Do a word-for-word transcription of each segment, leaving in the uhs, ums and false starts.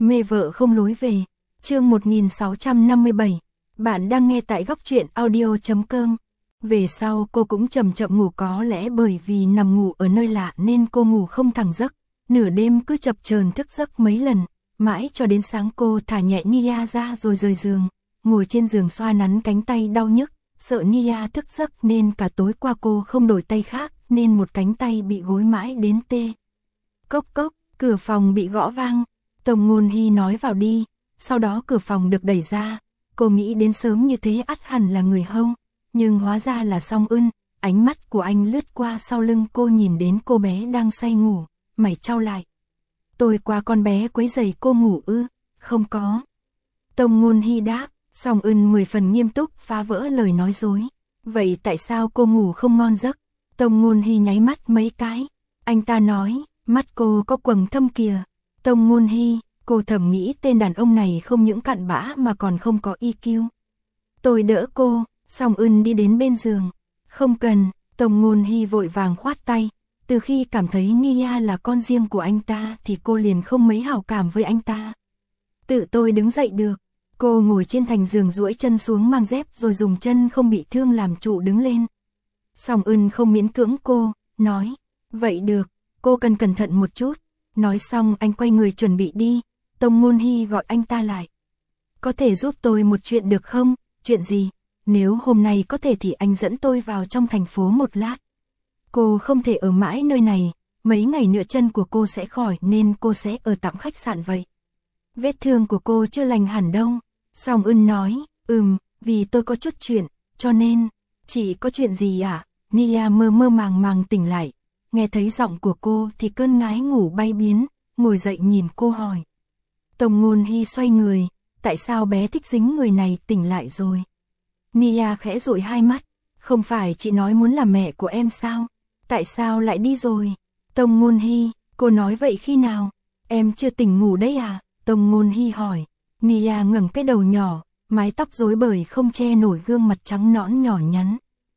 Mê vợ không lối về. Chương một nghìn sáu trăm năm mươi bảy. Bạn đang nghe tại góc truyện audio chấm com. Về sau cô cũng chậm chậm ngủ, có lẽ bởi vì nằm ngủ ở nơi lạ nên cô ngủ không thẳng giấc, nửa đêm cứ chập chờn thức giấc mấy lần, mãi cho đến sáng cô thả nhẹ Nia ra rồi rời giường, ngồi trên giường xoa nắn cánh tay đau nhức, sợ Nia thức giấc nên cả tối qua cô không đổi tay khác nên một cánh tay bị gối mãi đến tê. Cốc cốc, cửa phòng bị gõ vang, Tông Ngôn Hy nói vào đi, sau đó cửa phòng được đẩy ra, cô nghĩ đến sớm như thế ắt hẳn là người Hông, nhưng hóa ra là Song Ưn. Ánh mắt của anh lướt qua sau lưng cô, nhìn đến cô bé đang say ngủ, mày chau lại. Tôi qua con bé quấy rầy cô ngủ ư? Không có. Tông Ngôn Hy đáp, Song Ưn mười phần nghiêm túc phá vỡ lời nói dối. Vậy tại sao cô ngủ không ngon giấc? Tông Ngôn Hy nháy mắt mấy cái. Anh ta nói, mắt cô có quầng thâm kìa. Tông Ngôn Hy, cô thầm nghĩ tên đàn ông này không những cặn bã mà còn không có i kiu. Tôi đỡ cô, Song Ưn đi đến bên giường. Không cần, Tông Ngôn Hy vội vàng khoát tay. Từ khi cảm thấy Nia là con riêng của anh ta thì cô liền không mấy hảo cảm với anh ta. Tự tôi đứng dậy được. Cô ngồi trên thành giường duỗi chân xuống mang dép rồi dùng chân không bị thương làm trụ đứng lên. Song Ưn không miễn cưỡng cô, nói, vậy được, cô cần cẩn thận một chút. Nói xong anh quay người chuẩn bị đi, Tông Ngôn Hy gọi anh ta lại. Có thể giúp tôi một chuyện được không? Chuyện gì? Nếu hôm nay có thể thì anh dẫn tôi vào trong thành phố một lát. Cô không thể ở mãi nơi này, mấy ngày nữa chân của cô sẽ khỏi nên cô sẽ ở tạm khách sạn vậy. Vết thương của cô chưa lành hẳn đâu. Song Ưn nói, ừm, vì tôi có chút chuyện, cho nên, chỉ có chuyện gì à? Nia mơ mơ màng màng tỉnh lại, nghe thấy giọng của cô thì cơn ngái ngủ bay biến, ngồi dậy nhìn cô hỏi. Tông Ngôn Hy xoay người, tại sao bé thích dính người này tỉnh lại rồi? Nia khẽ dụi hai mắt, không phải chị nói muốn làm mẹ của em sao? Tại sao lại đi rồi? Tông Ngôn Hy, cô nói vậy khi nào? Em chưa tỉnh ngủ đấy à? Tông Ngôn Hy hỏi. Nia ngẩng cái đầu nhỏ, mái tóc rối bời không che nổi gương mặt trắng nõn nhỏ nhắn.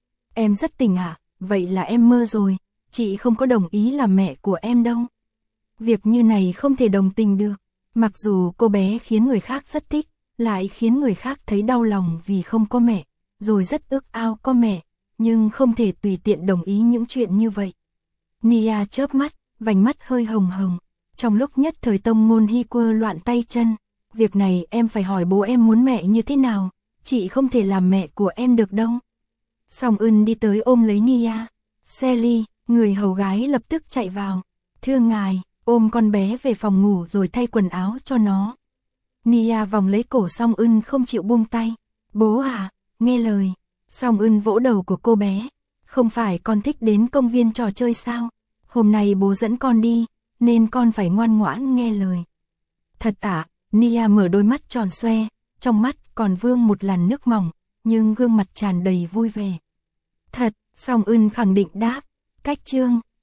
Em rất tỉnh à? Vậy là em mơ rồi, chị không có đồng ý làm mẹ của em đâu. Việc như này không thể đồng tình được, mặc dù cô bé khiến người khác rất thích, lại khiến người khác thấy đau lòng vì không có mẹ, rồi rất ước ao có mẹ, nhưng không thể tùy tiện đồng ý những chuyện như vậy. Nia chớp mắt, vành mắt hơi hồng hồng, trong lúc nhất thời Tông Ngôn Hy quơ loạn tay chân. Việc này em phải hỏi bố em muốn mẹ như thế nào, chị không thể làm mẹ của em được đâu. Song Ưn đi tới ôm lấy Nia. Sally, người hầu gái lập tức chạy vào. Thưa ngài, ôm con bé về phòng ngủ rồi thay quần áo cho nó. Nia vòng lấy cổ Song Ưn không chịu buông tay. Bố à, nghe lời. Song Ưn vỗ đầu của cô bé. Không phải con thích đến công viên trò chơi sao? Hôm nay bố dẫn con đi, nên con phải ngoan ngoãn nghe lời. Thật ạ? À? Nia mở đôi mắt tròn xoe, trong mắt còn vương một làn nước mỏng, nhưng gương mặt tràn đầy vui vẻ. Thật, Song Ưn khẳng định đáp. Cách chương,